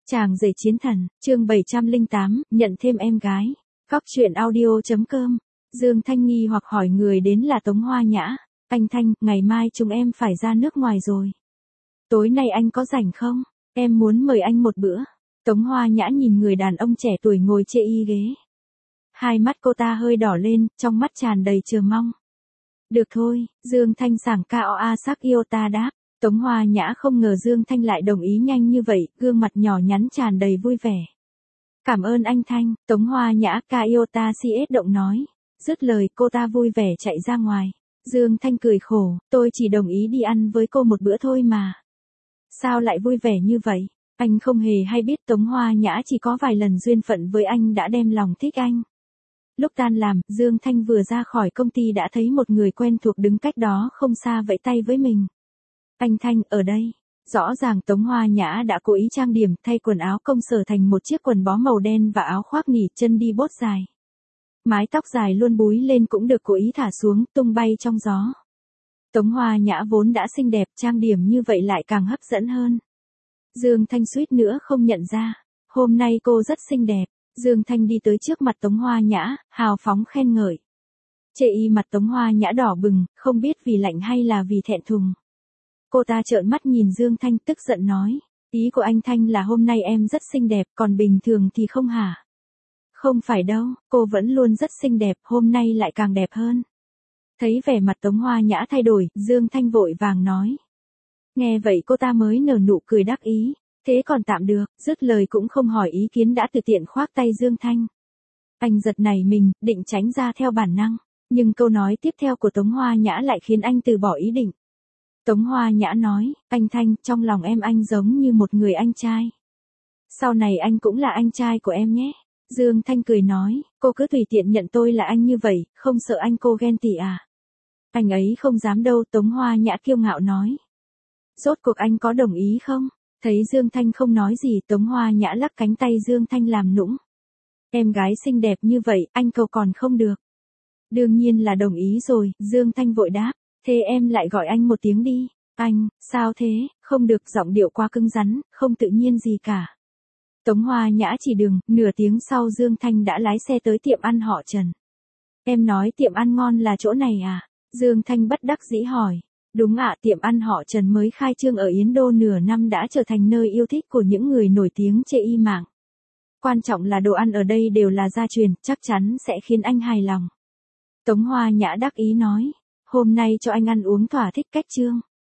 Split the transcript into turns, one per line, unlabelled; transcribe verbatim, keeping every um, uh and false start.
Chàng rể chiến thần, chương bảy trăm lẻ tám, nhận thêm em gái. Góc truyện audio chấm com. Dương Thanh nghi hoặc hỏi người đến là Tống Hoa Nhã. Anh Thanh, ngày mai chúng em phải ra nước ngoài rồi. Tối nay anh có rảnh không? Em muốn mời anh một bữa. Tống Hoa Nhã nhìn người đàn ông trẻ tuổi ngồi chê y ghế. Hai mắt cô ta hơi đỏ lên, trong mắt tràn đầy chờ mong. Được thôi, Dương Thanh sảng cao a sắc yêu ta đáp. Tống Hoa Nhã không ngờ Dương Thanh lại đồng ý nhanh như vậy, gương mặt nhỏ nhắn tràn đầy vui vẻ. Cảm ơn anh Thanh, Tống Hoa Nhã ca yêu ta si ết động nói. Dứt lời cô ta vui vẻ chạy ra ngoài. Dương Thanh cười khổ, tôi chỉ đồng ý đi ăn với cô một bữa thôi mà. Sao lại vui vẻ như vậy? Anh không hề hay biết Tống Hoa Nhã chỉ có vài lần duyên phận với anh đã đem lòng thích anh. Lúc tan làm, Dương Thanh vừa ra khỏi công ty đã thấy một người quen thuộc đứng cách đó không xa vẫy tay với mình. Anh Thanh, ở đây. Rõ ràng Tống Hoa Nhã đã cố ý trang điểm, thay quần áo công sở thành một chiếc quần bó màu đen và áo khoác nỉ, chân đi bốt dài. Mái tóc dài luôn búi lên cũng được cố ý thả xuống, tung bay trong gió. Tống Hoa Nhã vốn đã xinh đẹp, trang điểm như vậy lại càng hấp dẫn hơn. Dương Thanh suýt nữa không nhận ra. Hôm nay cô rất xinh đẹp. Dương Thanh đi tới trước mặt Tống Hoa Nhã, hào phóng khen ngợi. Chê y mặt Tống Hoa Nhã đỏ bừng, không biết vì lạnh hay là vì thẹn thùng. Cô ta trợn mắt nhìn Dương Thanh tức giận nói. Ý của anh Thanh là hôm nay em rất xinh đẹp, còn bình thường thì không hả? Không phải đâu, cô vẫn luôn rất xinh đẹp, hôm nay lại càng đẹp hơn. Thấy vẻ mặt Tống Hoa Nhã thay đổi, Dương Thanh vội vàng nói. Nghe vậy cô ta mới nở nụ cười đắc ý. Thế còn tạm được, dứt lời cũng không hỏi ý kiến đã tự tiện khoác tay Dương Thanh. Anh giật nảy mình, định tránh ra theo bản năng. Nhưng câu nói tiếp theo của Tống Hoa Nhã lại khiến anh từ bỏ ý định. Tống Hoa Nhã nói, anh Thanh, trong lòng em anh giống như một người anh trai. Sau này anh cũng là anh trai của em nhé. Dương Thanh cười nói, cô cứ tùy tiện nhận tôi là anh như vậy, không sợ anh cô ghen tị à? Anh ấy không dám đâu, Tống Hoa Nhã kiêu ngạo nói. Rốt cuộc anh có đồng ý không? Thấy Dương Thanh không nói gì, Tống Hoa Nhã lắc cánh tay Dương Thanh làm nũng. Em gái xinh đẹp như vậy, anh cầu còn không được. Đương nhiên là đồng ý rồi, Dương Thanh vội đáp. Thế em lại gọi anh một tiếng đi. Anh, sao thế, không được, giọng điệu quá cứng rắn, không tự nhiên gì cả. Tống Hoa Nhã chỉ đường, nửa tiếng sau Dương Thanh đã lái xe tới tiệm ăn họ Trần. Em nói tiệm ăn ngon là chỗ này à? Dương Thanh bất đắc dĩ hỏi. Đúng ạ, tiệm ăn họ Trần mới khai trương ở Yến Đô nửa năm đã trở thành nơi yêu thích của những người nổi tiếng trên y mạng. Quan trọng là đồ ăn ở đây đều là gia truyền, chắc chắn sẽ khiến anh hài lòng. Tống Hoa Nhã đắc ý nói. Hôm nay cho anh ăn uống thỏa thích cách trương.